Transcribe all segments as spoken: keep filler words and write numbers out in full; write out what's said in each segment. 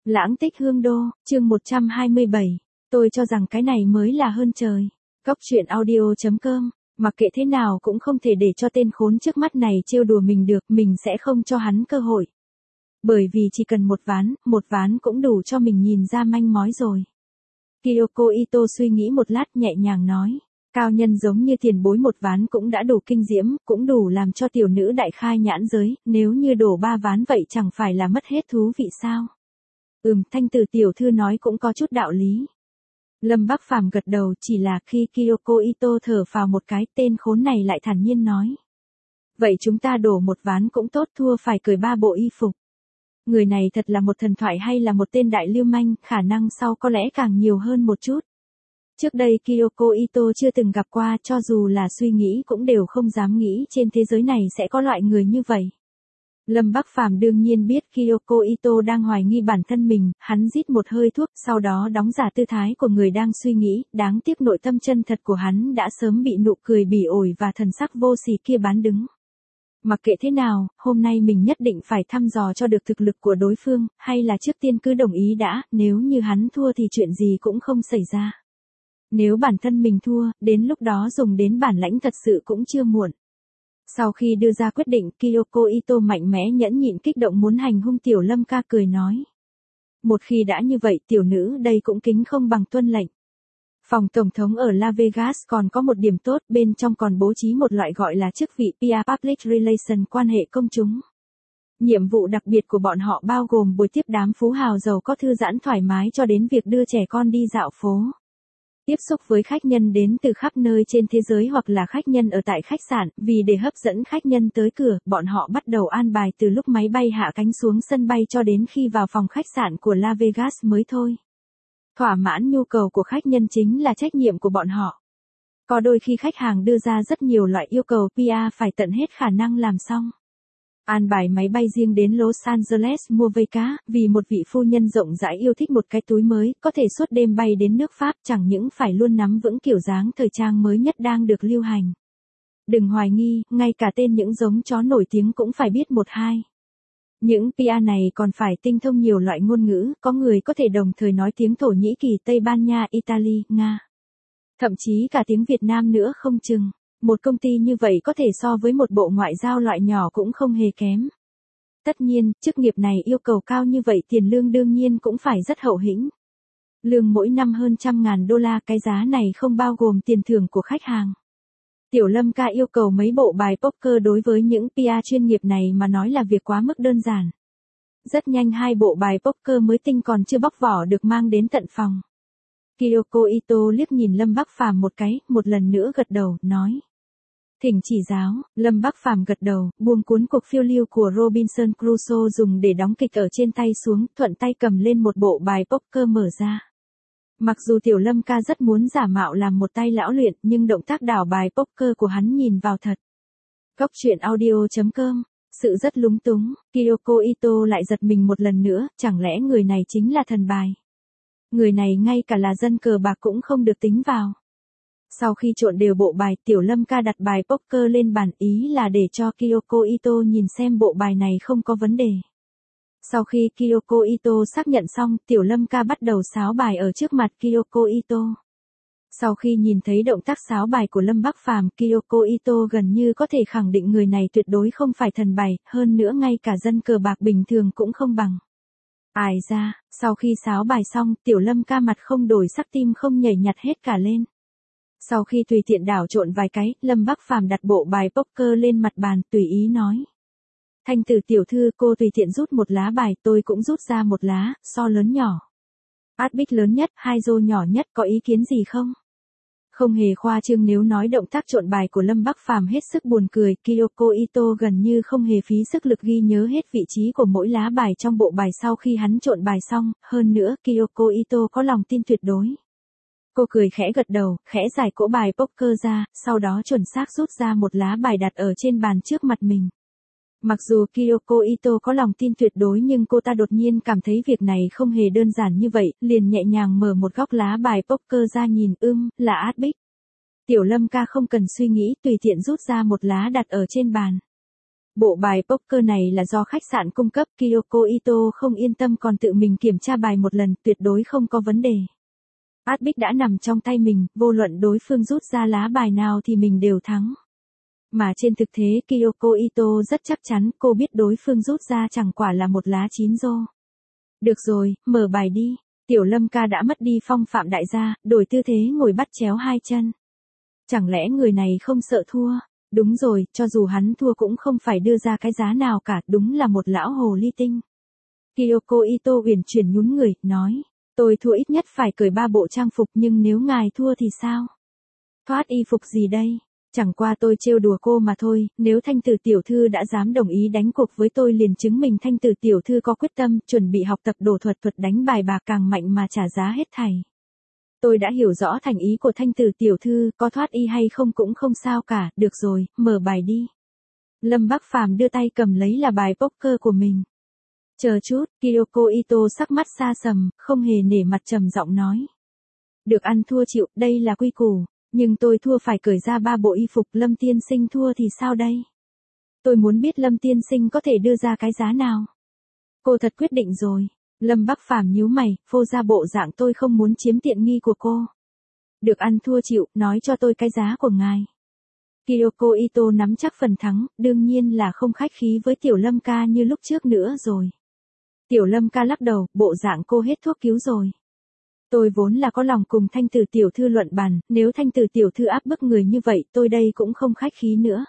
Lãng tích hương đô, chương một trăm hai mươi bảy. Tôi cho rằng cái này mới là hơn trời. Cóc truyện audio chấm com. Mặc kệ thế nào cũng không thể để cho tên khốn trước mắt này trêu đùa mình được, mình sẽ không cho hắn cơ hội. Bởi vì chỉ cần một ván, một ván cũng đủ cho mình nhìn ra manh mối rồi. Kyoko Ito suy nghĩ một lát nhẹ nhàng nói. Cao nhân giống như tiền bối một ván cũng đã đủ kinh diễm, cũng đủ làm cho tiểu nữ đại khai nhãn giới, nếu như đổ ba ván vậy chẳng phải là mất hết thú vị sao? Ừm, thanh tử tiểu thư nói cũng có chút đạo lý. Lâm Bắc Phàm gật đầu, chỉ là khi Kyoko Ito thở phào một cái, tên khốn này lại thản nhiên nói. Vậy chúng ta đổ một ván cũng tốt, thua phải cởi ba bộ y phục. Người này thật là một thần thoại hay là một tên đại lưu manh, khả năng sau có lẽ càng nhiều hơn một chút. Trước đây Kyoko Ito chưa từng gặp qua, cho dù là suy nghĩ cũng đều không dám nghĩ trên thế giới này sẽ có loại người như vậy. Lâm Bắc Phàm đương nhiên biết Kyoko Ito đang hoài nghi bản thân mình, hắn rít một hơi thuốc, sau đó đóng giả tư thái của người đang suy nghĩ, đáng tiếc nội tâm chân thật của hắn đã sớm bị nụ cười bỉ ổi và thần sắc vô sỉ kia bán đứng. Mặc kệ thế nào, hôm nay mình nhất định phải thăm dò cho được thực lực của đối phương, hay là trước tiên cứ đồng ý đã, nếu như hắn thua thì chuyện gì cũng không xảy ra. Nếu bản thân mình thua, đến lúc đó dùng đến bản lãnh thật sự cũng chưa muộn. Sau khi đưa ra quyết định, Kyoko Ito mạnh mẽ nhẫn nhịn kích động muốn hành hung Tiểu Lâm ca cười nói. Một khi đã như vậy, tiểu nữ đây cũng kính không bằng tuân lệnh. Phòng tổng thống ở Las Vegas còn có một điểm tốt, bên trong còn bố trí một loại gọi là chức vị pê e Public Relations, quan hệ công chúng. Nhiệm vụ đặc biệt của bọn họ bao gồm buổi tiếp đám phú hào giàu có thư giãn thoải mái cho đến việc đưa trẻ con đi dạo phố. Tiếp xúc với khách nhân đến từ khắp nơi trên thế giới hoặc là khách nhân ở tại khách sạn, vì để hấp dẫn khách nhân tới cửa, bọn họ bắt đầu an bài từ lúc máy bay hạ cánh xuống sân bay cho đến khi vào phòng khách sạn của Las Vegas mới thôi. Thỏa mãn nhu cầu của khách nhân chính là trách nhiệm của bọn họ. Có đôi khi khách hàng đưa ra rất nhiều loại yêu cầu, pê e phải tận hết khả năng làm xong. An bài máy bay riêng đến Los Angeles mua vây cá, vì một vị phu nhân rộng rãi yêu thích một cái túi mới, có thể suốt đêm bay đến nước Pháp, chẳng những phải luôn nắm vững kiểu dáng thời trang mới nhất đang được lưu hành. Đừng hoài nghi, ngay cả tên những giống chó nổi tiếng cũng phải biết một hai. Những pê e này còn phải tinh thông nhiều loại ngôn ngữ, có người có thể đồng thời nói tiếng Thổ Nhĩ Kỳ, Tây Ban Nha, Italy, Nga. Thậm chí cả tiếng Việt Nam nữa không chừng. Một công ty như vậy có thể so với một bộ ngoại giao loại nhỏ cũng không hề kém. Tất nhiên, chức nghiệp này yêu cầu cao như vậy, tiền lương đương nhiên cũng phải rất hậu hĩnh. Lương mỗi năm hơn trăm ngàn đô la, cái giá này không bao gồm tiền thưởng của khách hàng. Tiểu Lâm ca yêu cầu mấy bộ bài poker đối với những pê e chuyên nghiệp này mà nói là việc quá mức đơn giản. Rất nhanh hai bộ bài poker mới tinh còn chưa bóc vỏ được mang đến tận phòng. Kyoko Ito liếc nhìn Lâm Bắc Phàm một cái, một lần nữa gật đầu, nói. Thỉnh chỉ giáo. Lâm Bắc Phàm gật đầu, buông cuốn cuộc phiêu lưu của Robinson Crusoe dùng để đóng kịch ở trên tay xuống, thuận tay cầm lên một bộ bài poker mở ra. Mặc dù Tiểu Lâm ca rất muốn giả mạo làm một tay lão luyện, nhưng động tác đảo bài poker của hắn nhìn vào thật. Cóc truyện audio chấm com. Sự rất lúng túng, Kyoko Ito lại giật mình một lần nữa, chẳng lẽ người này chính là thần bài. Người này ngay cả là dân cờ bạc cũng không được tính vào. Sau khi trộn đều bộ bài, Tiểu Lâm ca đặt bài poker lên bàn, ý là để cho Kyoko Ito nhìn xem bộ bài này không có vấn đề. Sau khi Kyoko Ito xác nhận xong, Tiểu Lâm ca bắt đầu sáo bài ở trước mặt Kyoko Ito. Sau khi nhìn thấy động tác sáo bài của Lâm Bắc Phàm, Kyoko Ito gần như có thể khẳng định người này tuyệt đối không phải thần bài, hơn nữa ngay cả dân cờ bạc bình thường cũng không bằng. Ai ra, sau khi sáo bài xong, Tiểu Lâm ca mặt không đổi sắc, tim không nhảy nhặt hết cả lên. Sau khi tùy tiện đảo trộn vài cái, Lâm Bắc Phàm đặt bộ bài poker lên mặt bàn, tùy ý nói. Thanh tử tiểu thư, cô tùy tiện rút một lá bài, tôi cũng rút ra một lá, so lớn nhỏ. Át bích lớn nhất, hai rô nhỏ nhất, có ý kiến gì không? Không hề khoa trương nếu nói động tác trộn bài của Lâm Bắc Phàm hết sức buồn cười, Kyoko Ito gần như không hề phí sức lực ghi nhớ hết vị trí của mỗi lá bài trong bộ bài sau khi hắn trộn bài xong, hơn nữa Kyoko Ito có lòng tin tuyệt đối. Cô cười khẽ gật đầu, khẽ giải cỗ bài poker ra, sau đó chuẩn xác rút ra một lá bài đặt ở trên bàn trước mặt mình. Mặc dù Kyoko Ito có lòng tin tuyệt đối nhưng cô ta đột nhiên cảm thấy việc này không hề đơn giản như vậy, liền nhẹ nhàng mở một góc lá bài poker ra nhìn, ưm, là át bích. Tiểu Lâm ca không cần suy nghĩ, tùy tiện rút ra một lá đặt ở trên bàn. Bộ bài poker này là do khách sạn cung cấp, Kyoko Ito không yên tâm còn tự mình kiểm tra bài một lần, tuyệt đối không có vấn đề. Át bích đã nằm trong tay mình, vô luận đối phương rút ra lá bài nào thì mình đều thắng. Mà trên thực tế Kyoko Ito rất chắc chắn cô biết đối phương rút ra chẳng quả là một lá chín rô. Được rồi, mở bài đi. Tiểu Lâm ca đã mất đi phong phạm đại gia, đổi tư thế ngồi bắt chéo hai chân. Chẳng lẽ người này không sợ thua? Đúng rồi, cho dù hắn thua cũng không phải đưa ra cái giá nào cả, đúng là một lão hồ ly tinh. Kyoko Ito uyển chuyển nhún người, nói, tôi thua ít nhất phải cởi ba bộ trang phục nhưng nếu ngài thua thì sao? Thoát y phục gì đây? Chẳng qua tôi trêu đùa cô mà thôi, nếu Thanh Tử tiểu thư đã dám đồng ý đánh cuộc với tôi liền chứng minh Thanh Tử tiểu thư có quyết tâm, chuẩn bị học tập đồ thuật thuật đánh bài bạc càng mạnh mà trả giá hết thảy. Tôi đã hiểu rõ thành ý của Thanh Tử tiểu thư, có thoát y hay không cũng không sao cả, được rồi, mở bài đi. Lâm Bắc Phàm đưa tay cầm lấy là bài poker của mình. Chờ chút, Kyoko Ito sắc mắt xa sầm, không hề nể mặt trầm giọng nói. Được ăn thua chịu, đây là quy củ. Nhưng tôi thua phải cởi ra ba bộ y phục, Lâm tiên sinh thua thì sao đây? Tôi muốn biết Lâm tiên sinh có thể đưa ra cái giá nào? Cô thật quyết định rồi. Lâm Bắc Phàm nhíu mày, phô ra bộ dạng tôi không muốn chiếm tiện nghi của cô. Được ăn thua chịu, nói cho tôi cái giá của ngài. Kyoko Ito nắm chắc phần thắng, đương nhiên là không khách khí với Tiểu Lâm ca như lúc trước nữa rồi. Tiểu Lâm ca lắc đầu, bộ dạng cô hết thuốc cứu rồi. Tôi vốn là có lòng cùng Thanh Tử tiểu thư luận bàn, nếu Thanh Tử tiểu thư áp bức người như vậy, tôi đây cũng không khách khí nữa.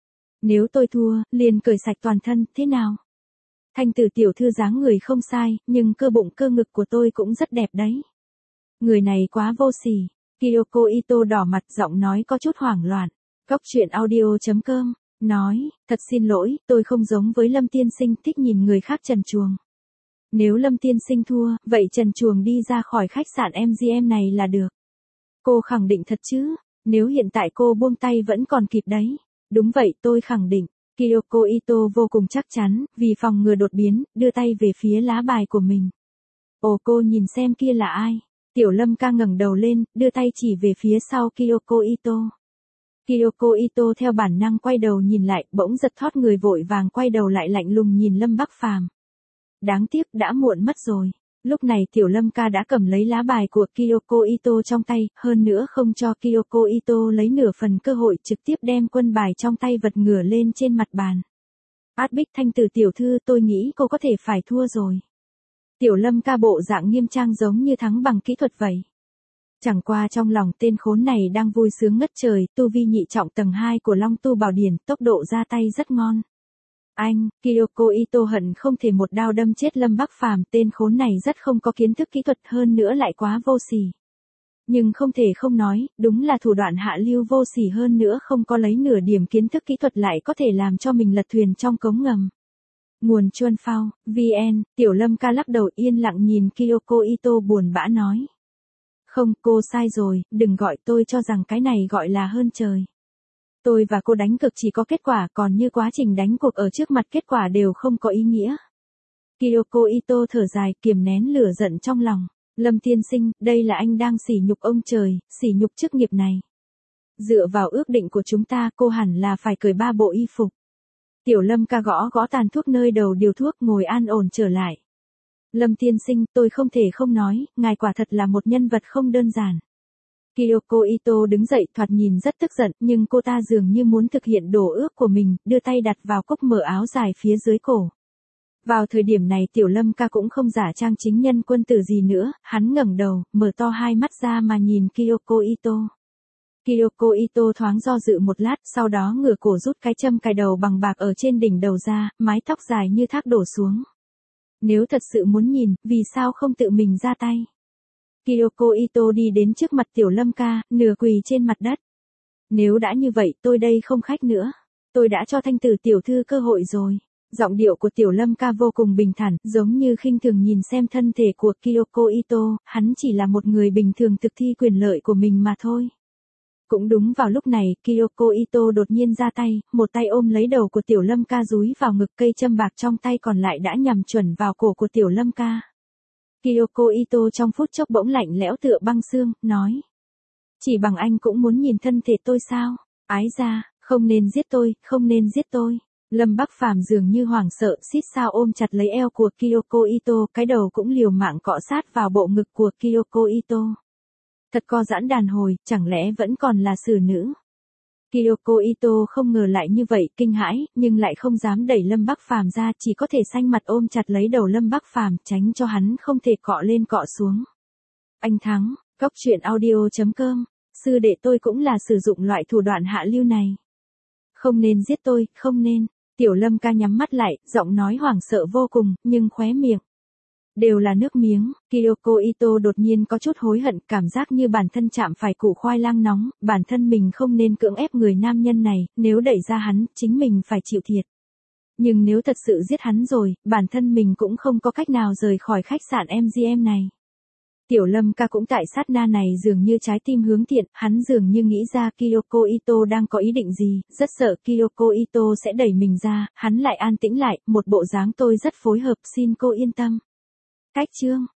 Nếu tôi thua, liền cởi sạch toàn thân, thế nào? Thanh Tử tiểu thư dáng người không sai, nhưng cơ bụng cơ ngực của tôi cũng rất đẹp đấy. Người này quá vô sỉ. Kyoko Ito đỏ mặt, giọng nói có chút hoảng loạn. Góc truyện audio chấm com, nói, thật xin lỗi, tôi không giống với Lâm tiên sinh thích nhìn người khác trần truồng. Nếu Lâm tiên sinh thua, vậy trần truồng đi ra khỏi khách sạn em giê em này là được. Cô khẳng định thật chứ? Nếu hiện tại cô buông tay vẫn còn kịp đấy. Đúng vậy, tôi khẳng định. Kyoko Ito vô cùng chắc chắn, vì phòng ngừa đột biến, đưa tay về phía lá bài của mình. Ồ, cô nhìn xem kia là ai? Tiểu Lâm ca ngẩng đầu lên, đưa tay chỉ về phía sau Kyoko Ito. Kyoko Ito theo bản năng quay đầu nhìn lại, bỗng giật thót người vội vàng quay đầu lại lạnh lùng nhìn Lâm Bắc Phàm. Đáng tiếc, đã muộn mất rồi. Lúc này Tiểu Lâm ca đã cầm lấy lá bài của Kyoko Ito trong tay, hơn nữa không cho Kyoko Ito lấy nửa phần cơ hội, trực tiếp đem quân bài trong tay vật ngửa lên trên mặt bàn. Át bích Thanh Tử tiểu thư, tôi nghĩ cô có thể phải thua rồi. Tiểu Lâm ca bộ dạng nghiêm trang giống như thắng bằng kỹ thuật vậy. Chẳng qua trong lòng tên khốn này đang vui sướng ngất trời, tu vi nhị trọng tầng hai của Long Tu Bảo Điển, tốc độ ra tay rất ngon. Anh, Kyoko Ito hận không thể một đao đâm chết Lâm Bắc Phàm, tên khốn này rất không có kiến thức kỹ thuật, hơn nữa lại quá vô sỉ. Nhưng không thể không nói, đúng là thủ đoạn hạ lưu vô sỉ, hơn nữa không có lấy nửa điểm kiến thức kỹ thuật lại có thể làm cho mình lật thuyền trong cống ngầm. Nguồn Chuan Phao, vê en, Tiểu Lâm ca lắc đầu yên lặng nhìn Kyoko Ito buồn bã nói. Không, cô sai rồi, đừng gọi tôi cho rằng cái này gọi là hơn trời. Tôi và cô đánh cực chỉ có kết quả, còn như quá trình đánh cuộc ở trước mặt kết quả đều không có ý nghĩa. Kyoko Ito thở dài, kiềm nén lửa giận trong lòng. Lâm tiên sinh, đây là anh đang sỉ nhục ông trời, sỉ nhục chức nghiệp này. Dựa vào ước định của chúng ta, cô hẳn là phải cởi ba bộ y phục. Tiểu Lâm ca gõ gõ tàn thuốc nơi đầu điều thuốc, ngồi an ổn trở lại. Lâm tiên sinh, tôi không thể không nói, ngài quả thật là một nhân vật không đơn giản. Kyoko Ito đứng dậy, thoạt nhìn rất tức giận, nhưng cô ta dường như muốn thực hiện đồ ước của mình, đưa tay đặt vào cúc mở áo dài phía dưới cổ. Vào thời điểm này Tiểu Lâm ca cũng không giả trang chính nhân quân tử gì nữa, hắn ngẩng đầu, mở to hai mắt ra mà nhìn Kyoko Ito. Kyoko Ito thoáng do dự một lát, sau đó ngửa cổ rút cái châm cài đầu bằng bạc ở trên đỉnh đầu ra, mái tóc dài như thác đổ xuống. Nếu thật sự muốn nhìn, vì sao không tự mình ra tay? Kyoko Ito đi đến trước mặt Tiểu Lâm ca, nửa quỳ trên mặt đất. Nếu đã như vậy, tôi đây không khách nữa. Tôi đã cho Thanh Tử tiểu thư cơ hội rồi. Giọng điệu của Tiểu Lâm ca vô cùng bình thản, giống như khinh thường nhìn xem thân thể của Kyoko Ito, hắn chỉ là một người bình thường thực thi quyền lợi của mình mà thôi. Cũng đúng vào lúc này, Kyoko Ito đột nhiên ra tay, một tay ôm lấy đầu của Tiểu Lâm ca dúi vào ngực, cây châm bạc trong tay còn lại đã nhằm chuẩn vào cổ của Tiểu Lâm ca. Kyoko Ito trong phút chốc bỗng lạnh lẽo tựa băng xương, nói. Chỉ bằng anh cũng muốn nhìn thân thể tôi sao? Ái ra, không nên giết tôi, không nên giết tôi. Lâm Bắc Phàm dường như hoảng sợ, xít sao ôm chặt lấy eo của Kyoko Ito, cái đầu cũng liều mạng cọ sát vào bộ ngực của Kyoko Ito. Thật co giãn đàn hồi, chẳng lẽ vẫn còn là xử nữ? Kyoko Ito không ngờ lại như vậy, kinh hãi, nhưng lại không dám đẩy Lâm Bắc Phàm ra, chỉ có thể xanh mặt ôm chặt lấy đầu Lâm Bắc Phàm, tránh cho hắn không thể cọ lên cọ xuống. Anh thắng, Cóc truyện audio chấm com, sư đệ tôi cũng là sử dụng loại thủ đoạn hạ lưu này. Không nên giết tôi, không nên. Tiểu Lâm ca nhắm mắt lại, giọng nói hoảng sợ vô cùng, nhưng khóe miệng đều là nước miếng. Kyoko Ito đột nhiên có chút hối hận, cảm giác như bản thân chạm phải củ khoai lang nóng, bản thân mình không nên cưỡng ép người nam nhân này, nếu đẩy ra hắn, chính mình phải chịu thiệt. Nhưng nếu thật sự giết hắn rồi, bản thân mình cũng không có cách nào rời khỏi khách sạn em giê em này. Tiểu Lâm ca cũng tại sát na này dường như trái tim hướng thiện, hắn dường như nghĩ ra Kyoko Ito đang có ý định gì, rất sợ Kyoko Ito sẽ đẩy mình ra, hắn lại an tĩnh lại, một bộ dáng tôi rất phối hợp, xin cô yên tâm. Cách chương